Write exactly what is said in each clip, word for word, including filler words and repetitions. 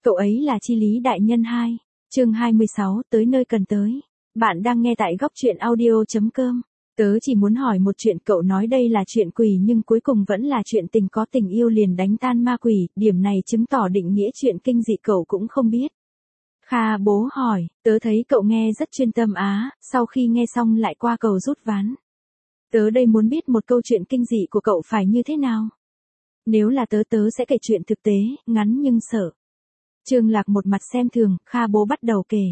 Cậu ấy là Chi Lý đại nhân hai. Chương hai mươi sáu, tới nơi cần tới. Bạn đang nghe tại góc truyện audio chấm com. Tớ chỉ muốn hỏi một chuyện, cậu nói đây là chuyện quỷ nhưng cuối cùng vẫn là chuyện tình, có tình yêu liền đánh tan ma quỷ, điểm này chứng tỏ định nghĩa chuyện kinh dị cậu cũng không biết. Kha bố hỏi, tớ thấy cậu nghe rất chuyên tâm á, sau khi nghe xong lại qua cầu rút ván. Tớ đây muốn biết một câu chuyện kinh dị của cậu phải như thế nào. Nếu là tớ tớ sẽ kể chuyện thực tế, ngắn nhưng sợ. Trương Lạc một mặt xem thường, Kha bố bắt đầu kể.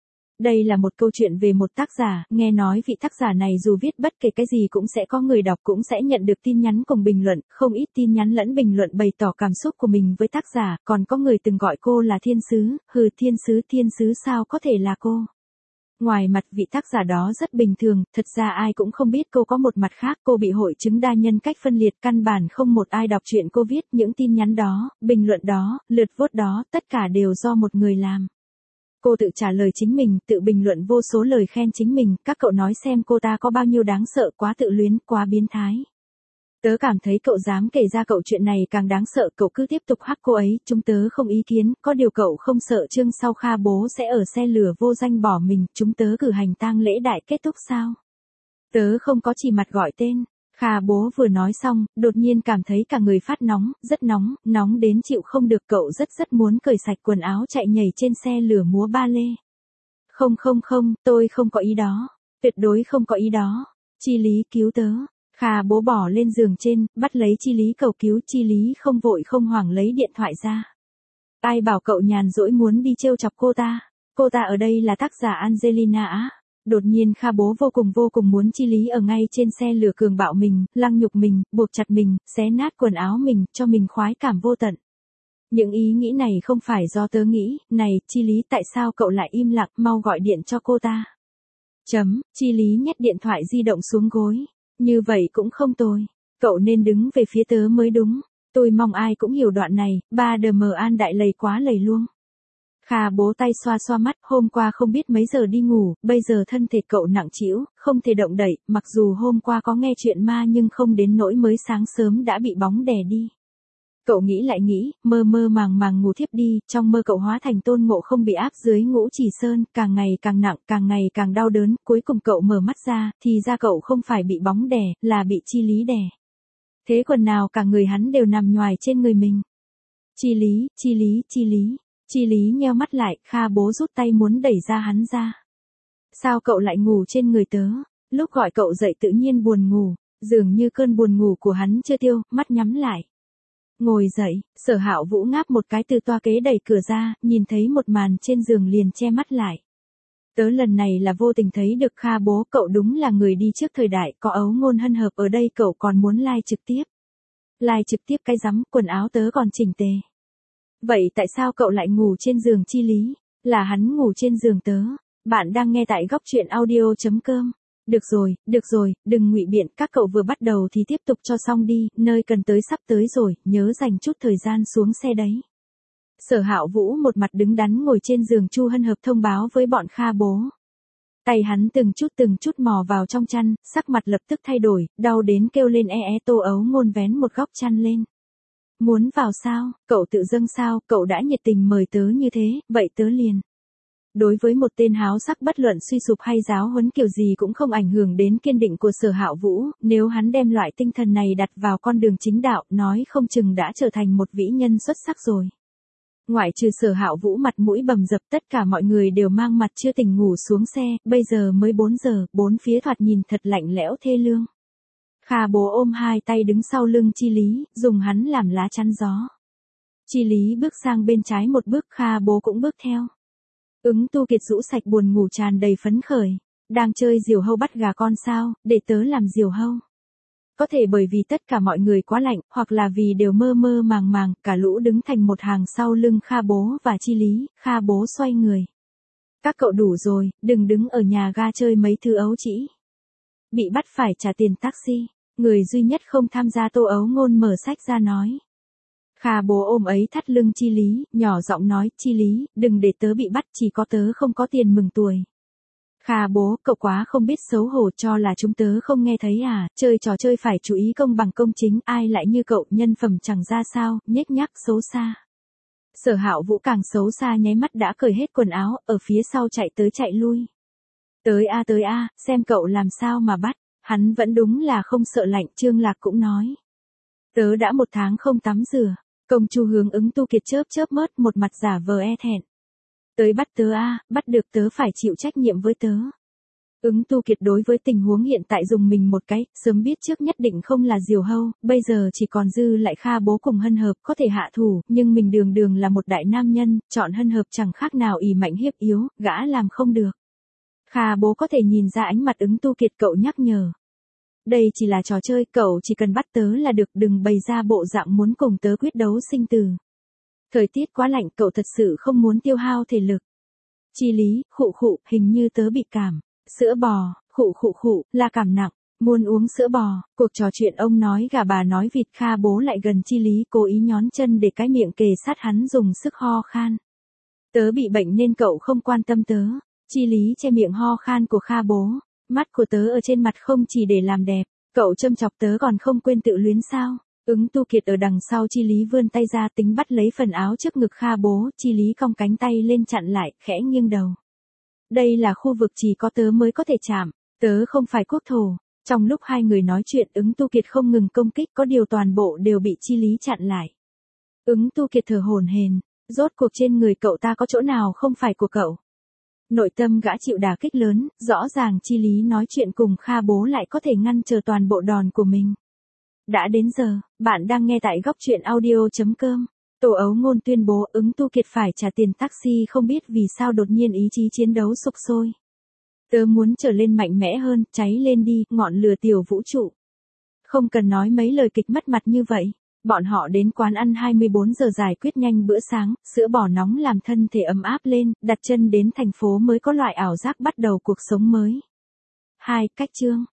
Đây là một câu chuyện về một tác giả, nghe nói vị tác giả này dù viết bất kể cái gì cũng sẽ có người đọc, cũng sẽ nhận được tin nhắn cùng bình luận, không ít tin nhắn lẫn bình luận bày tỏ cảm xúc của mình với tác giả, còn có người từng gọi cô là thiên sứ, hừ thiên sứ thiên sứ sao có thể là cô. Ngoài mặt vị tác giả đó rất bình thường, thật ra ai cũng không biết cô có một mặt khác, cô bị hội chứng đa nhân cách phân liệt, căn bản không một ai đọc chuyện cô viết, những tin nhắn đó, bình luận đó, lượt vote đó, tất cả đều do một người làm. Cô tự trả lời chính mình, tự bình luận vô số lời khen chính mình, các cậu nói xem cô ta có bao nhiêu đáng sợ, quá tự luyến, quá biến thái. Tớ cảm thấy cậu dám kể ra cậu chuyện này càng đáng sợ, cậu cứ tiếp tục hắc cô ấy, chúng tớ không ý kiến, có điều cậu không sợ chương sau Kha bố sẽ ở xe lửa vô danh bỏ mình, chúng tớ cử hành tang lễ đại kết thúc sao? Tớ không có chỉ mặt gọi tên. Kha bố vừa nói xong, đột nhiên cảm thấy cả người phát nóng, rất nóng, nóng đến chịu không được, cậu rất rất muốn cởi sạch quần áo chạy nhảy trên xe lửa múa ba lê. Không không không, tôi không có ý đó, tuyệt đối không có ý đó. Chi Lý cứu tớ. Kha bố bỏ lên giường trên, bắt lấy Chi Lý cầu cứu, Chi Lý không vội không hoảng lấy điện thoại ra. Ai bảo cậu nhàn rỗi muốn đi trêu chọc cô ta, cô ta ở đây là tác giả Angelina á. Đột nhiên Kha bố vô cùng vô cùng muốn Chi Lý ở ngay trên xe lửa cường bạo mình, lăng nhục mình, buộc chặt mình, xé nát quần áo mình, cho mình khoái cảm vô tận. Những ý nghĩ này không phải do tớ nghĩ, này, Chi Lý tại sao cậu lại im lặng, mau gọi điện cho cô ta. Chấm, Chi Lý nhét điện thoại di động xuống gối. Như vậy cũng không tồi. Cậu nên đứng về phía tớ mới đúng. Tôi mong ai cũng hiểu đoạn này, ba đờ mờ an đại lầy quá lầy luôn. Kha bố tay xoa xoa mắt, hôm qua không biết mấy giờ đi ngủ, bây giờ thân thể cậu nặng trĩu, không thể động đậy, mặc dù hôm qua có nghe chuyện ma nhưng không đến nỗi mới sáng sớm đã bị bóng đè đi. Cậu nghĩ lại nghĩ, mơ mơ màng màng ngủ thiếp đi, trong mơ cậu hóa thành Tôn Ngộ Không bị áp dưới Ngũ Chỉ Sơn, càng ngày càng nặng, càng ngày càng đau đớn, cuối cùng cậu mở mắt ra, thì ra cậu không phải bị bóng đè, là bị Chi Lý đè. Thế quần nào cả người hắn đều nằm nhoài trên người mình. Chi Lý, Chi Lý, Chi Lý. Chi Lý nheo mắt lại, Kha bố rút tay muốn đẩy ra hắn ra. Sao cậu lại ngủ trên người tớ? Lúc gọi cậu dậy tự nhiên buồn ngủ, dường như cơn buồn ngủ của hắn chưa tiêu, mắt nhắm lại. Ngồi dậy, Sở Hạo Vũ ngáp một cái từ toa kế đẩy cửa ra, nhìn thấy một màn trên giường liền che mắt lại. Tớ lần này là vô tình thấy được Kha bố, cậu đúng là người đi trước thời đại, có ấu ngôn hân hợp ở đây cậu còn muốn like trực tiếp. Like trực tiếp cái rắm, quần áo tớ còn chỉnh tề. Vậy tại sao cậu lại ngủ trên giường Chi Lý? Là hắn ngủ trên giường tớ. Bạn đang nghe tại góc truyện audio chấm com. Được rồi, được rồi, đừng ngụy biện, các cậu vừa bắt đầu thì tiếp tục cho xong đi, nơi cần tới sắp tới rồi, nhớ dành chút thời gian xuống xe đấy. Sở Hạo Vũ một mặt đứng đắn ngồi trên giường Chu Hân Hợp thông báo với bọn Kha bố. Tay hắn từng chút từng chút mò vào trong chăn, sắc mặt lập tức thay đổi, đau đến kêu lên e e. Tô Ấu Ngôn vén một góc chăn lên. Muốn vào sao, cậu tự dâng sao, cậu đã nhiệt tình mời tớ như thế, vậy tớ liền. Đối với một tên háo sắc bất luận suy sụp hay giáo huấn kiểu gì cũng không ảnh hưởng đến kiên định của Sở Hạo Vũ, nếu hắn đem loại tinh thần này đặt vào con đường chính đạo, nói không chừng đã trở thành một vĩ nhân xuất sắc rồi. Ngoại trừ Sở Hạo Vũ mặt mũi bầm dập, tất cả mọi người đều mang mặt chưa tỉnh ngủ xuống xe, bây giờ mới bốn giờ, bốn phía thoạt nhìn thật lạnh lẽo thê lương. Kha bố ôm hai tay đứng sau lưng Chi Lý, dùng hắn làm lá chắn gió. Chi Lý bước sang bên trái một bước, Kha bố cũng bước theo. Ứng Tu Kiệt rũ sạch buồn ngủ tràn đầy phấn khởi. Đang chơi diều hâu bắt gà con sao, để tớ làm diều hâu. Có thể bởi vì tất cả mọi người quá lạnh, hoặc là vì đều mơ mơ màng màng, cả lũ đứng thành một hàng sau lưng Kha bố và Chi Lý, Kha bố xoay người. Các cậu đủ rồi, đừng đứng ở nhà ga chơi mấy thứ ấu trĩ. Bị bắt phải trả tiền taxi. Người duy nhất không tham gia Tô Ấu Ngôn mở sách ra nói. Kha bố ôm ấy thắt lưng Chi Lý, nhỏ giọng nói, Chi Lý, đừng để tớ bị bắt, chỉ có tớ không có tiền mừng tuổi. Kha bố, cậu quá không biết xấu hổ, cho là chúng tớ không nghe thấy à, chơi trò chơi phải chú ý công bằng công chính, ai lại như cậu, nhân phẩm chẳng ra sao, nhếch nhác xấu xa. Sở Hạo Vũ càng xấu xa nháy mắt đã cởi hết quần áo, ở phía sau chạy tới chạy lui. Tới a tới a, xem cậu làm sao mà bắt, hắn vẫn đúng là không sợ lạnh, Trương Lạc cũng nói. Tớ đã một tháng không tắm rửa, Công Chu hướng ứng Tu Kiệt chớp chớp mớt một mặt giả vờ e thẹn. Tới bắt tớ a, bắt được tớ phải chịu trách nhiệm với tớ. Ứng Tu Kiệt đối với tình huống hiện tại dùng mình một cái, sớm biết trước nhất định không là Diều Hâu, bây giờ chỉ còn dư lại Kha Bố cùng Hân Hợp có thể hạ thủ, nhưng mình đường đường là một đại nam nhân, chọn Hân Hợp chẳng khác nào ỷ mạnh hiếp yếu, gã làm không được. Kha Bố có thể nhìn ra ánh mặt Ứng Tu Kiệt, cậu nhắc nhở. Đây chỉ là trò chơi, cậu chỉ cần bắt tớ là được, đừng bày ra bộ dạng muốn cùng tớ quyết đấu sinh tử. Thời tiết quá lạnh, cậu thật sự không muốn tiêu hao thể lực. Chi Lý, khụ khụ, hình như tớ bị cảm. Sữa bò, khụ khụ khụ, là cảm nặng, muốn uống sữa bò. Cuộc trò chuyện ông nói gà bà nói vịt, Kha Bố lại gần Chi Lý cố ý nhón chân để cái miệng kề sát hắn dùng sức ho khan. Tớ bị bệnh nên cậu không quan tâm tớ. Chi Lý che miệng ho khan của Kha Bố. Mắt của tớ ở trên mặt không chỉ để làm đẹp, cậu châm chọc tớ còn không quên tự luyến sao. Ứng Tu Kiệt ở đằng sau Chi Lý vươn tay ra tính bắt lấy phần áo trước ngực Kha Bố, Chi Lý cong cánh tay lên chặn lại, khẽ nghiêng đầu. Đây là khu vực chỉ có tớ mới có thể chạm, tớ không phải quốc thổ. Trong lúc hai người nói chuyện, Ứng Tu Kiệt không ngừng công kích, có điều toàn bộ đều bị Chi Lý chặn lại. Ứng Tu Kiệt thở hổn hển, rốt cuộc trên người cậu ta có chỗ nào không phải của cậu. Nội tâm gã chịu đả kích lớn, rõ ràng Chi Lý nói chuyện cùng Kha Bố lại có thể ngăn chờ toàn bộ đòn của mình. Đã đến giờ, bạn đang nghe tại góc truyện audio chấm com. Tổ Ấu Ngôn tuyên bố Ứng Tu Kiệt phải trả tiền taxi, không biết vì sao đột nhiên ý chí chiến đấu sục sôi. Tớ muốn trở lên mạnh mẽ hơn, cháy lên đi, ngọn lửa tiểu vũ trụ. Không cần nói mấy lời kịch mất mặt như vậy. Bọn họ đến quán ăn hai mươi bốn giờ giải quyết nhanh bữa sáng, sữa bò nóng làm thân thể ấm áp lên, đặt chân đến thành phố mới có loại ảo giác bắt đầu cuộc sống mới. hai. Cách chương